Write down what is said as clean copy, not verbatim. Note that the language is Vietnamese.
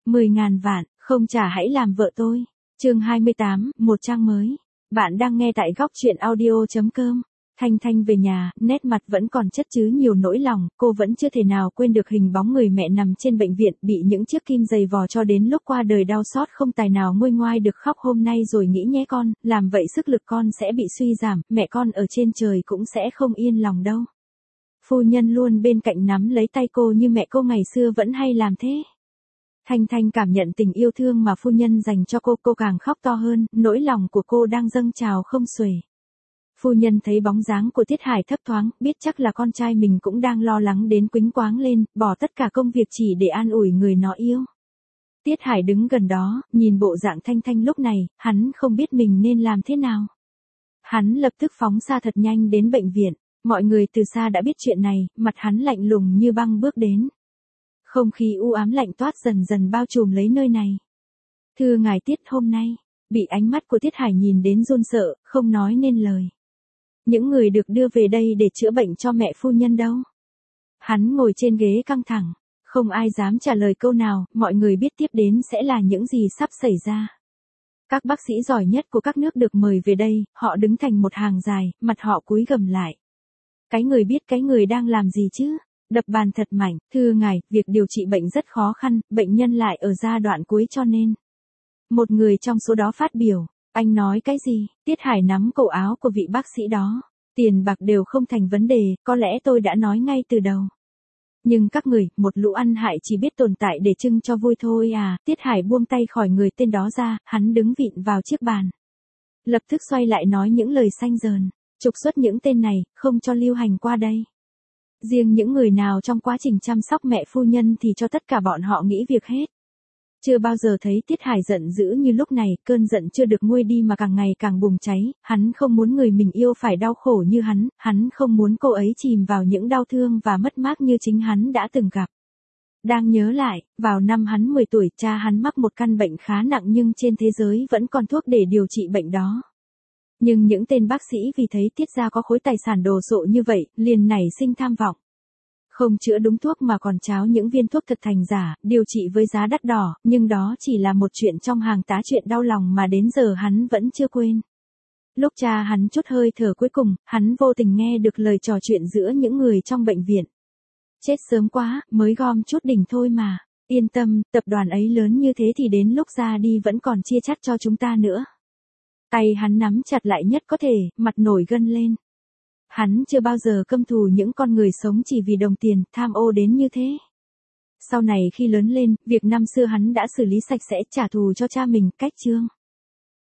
10.000 vạn, không trả hãy làm vợ tôi. Chương 28, một trang mới. Bạn đang nghe tại góc truyện audio.com. Thanh Thanh về nhà, nét mặt vẫn còn chất chứa nhiều nỗi lòng, cô vẫn chưa thể nào quên được hình bóng người mẹ nằm trên bệnh viện, bị những chiếc kim giày vò cho đến lúc qua đời đau xót không tài nào nguôi ngoai được khóc. Hôm nay rồi nghĩ nhé con, làm vậy sức lực con sẽ bị suy giảm, mẹ con ở trên trời cũng sẽ không yên lòng đâu. Phu nhân luôn bên cạnh nắm lấy tay cô như mẹ cô ngày xưa vẫn hay làm thế. Thanh Thanh cảm nhận tình yêu thương mà phu nhân dành cho cô càng khóc to hơn, nỗi lòng của cô đang dâng trào không xuể. Phu nhân thấy bóng dáng của Tiết Hải thấp thoáng, biết chắc là con trai mình cũng đang lo lắng đến quĩnh quáng lên, bỏ tất cả công việc chỉ để an ủi người nó yêu. Tiết Hải đứng gần đó, nhìn bộ dạng Thanh Thanh lúc này, hắn không biết mình nên làm thế nào. Hắn lập tức phóng xa thật nhanh đến bệnh viện, mọi người từ xa đã biết chuyện này, mặt hắn lạnh lùng như băng bước đến. Không khí u ám lạnh toát dần dần bao trùm lấy nơi này. Thưa ngài Tiết, hôm nay, bị ánh mắt của Tiết Hải nhìn đến run sợ, không nói nên lời. Những người được đưa về đây để chữa bệnh cho mẹ phu nhân đâu? Hắn ngồi trên ghế căng thẳng, không ai dám trả lời câu nào, mọi người biết tiếp đến sẽ là những gì sắp xảy ra. Các bác sĩ giỏi nhất của các nước được mời về đây, họ đứng thành một hàng dài, mặt họ cúi gằm lại. Cái người biết cái người đang làm gì chứ? Đập bàn thật mạnh, thưa ngài, việc điều trị bệnh rất khó khăn, bệnh nhân lại ở giai đoạn cuối cho nên. Một người trong số đó phát biểu, anh nói cái gì? Tiết Hải nắm cổ áo của vị bác sĩ đó. Tiền bạc đều không thành vấn đề, có lẽ tôi đã nói ngay từ đầu. Nhưng các người, một lũ ăn hại chỉ biết tồn tại để trưng cho vui thôi à. Tiết Hải buông tay khỏi người tên đó ra, hắn đứng vịn vào chiếc bàn. Lập tức xoay lại nói những lời xanh dờn, trục xuất những tên này, không cho lưu hành qua đây. Riêng những người nào trong quá trình chăm sóc mẹ phu nhân thì cho tất cả bọn họ nghỉ việc hết. Chưa bao giờ thấy Tiết Hải giận dữ như lúc này, cơn giận chưa được nguôi đi mà càng ngày càng bùng cháy, hắn không muốn người mình yêu phải đau khổ như hắn không muốn cô ấy chìm vào những đau thương và mất mát như chính hắn đã từng gặp. Đang nhớ lại, vào năm hắn 10 tuổi, cha hắn mắc một căn bệnh khá nặng nhưng trên thế giới vẫn còn thuốc để điều trị bệnh đó. Nhưng những tên bác sĩ vì thấy Tiết gia có khối tài sản đồ sộ như vậy, liền nảy sinh tham vọng. Không chữa đúng thuốc mà còn tráo những viên thuốc thật thành giả, điều trị với giá đắt đỏ, nhưng đó chỉ là một chuyện trong hàng tá chuyện đau lòng mà đến giờ hắn vẫn chưa quên. Lúc cha hắn trút hơi thở cuối cùng, hắn vô tình nghe được lời trò chuyện giữa những người trong bệnh viện. Chết sớm quá, mới gom chút đỉnh thôi mà. Yên tâm, tập đoàn ấy lớn như thế thì đến lúc ra đi vẫn còn chia chắt cho chúng ta nữa. Tay hắn nắm chặt lại nhất có thể, mặt nổi gân lên. Hắn chưa bao giờ căm thù những con người sống chỉ vì đồng tiền, tham ô đến như thế. Sau này khi lớn lên, việc năm xưa hắn đã xử lý sạch sẽ trả thù cho cha mình, cách chương.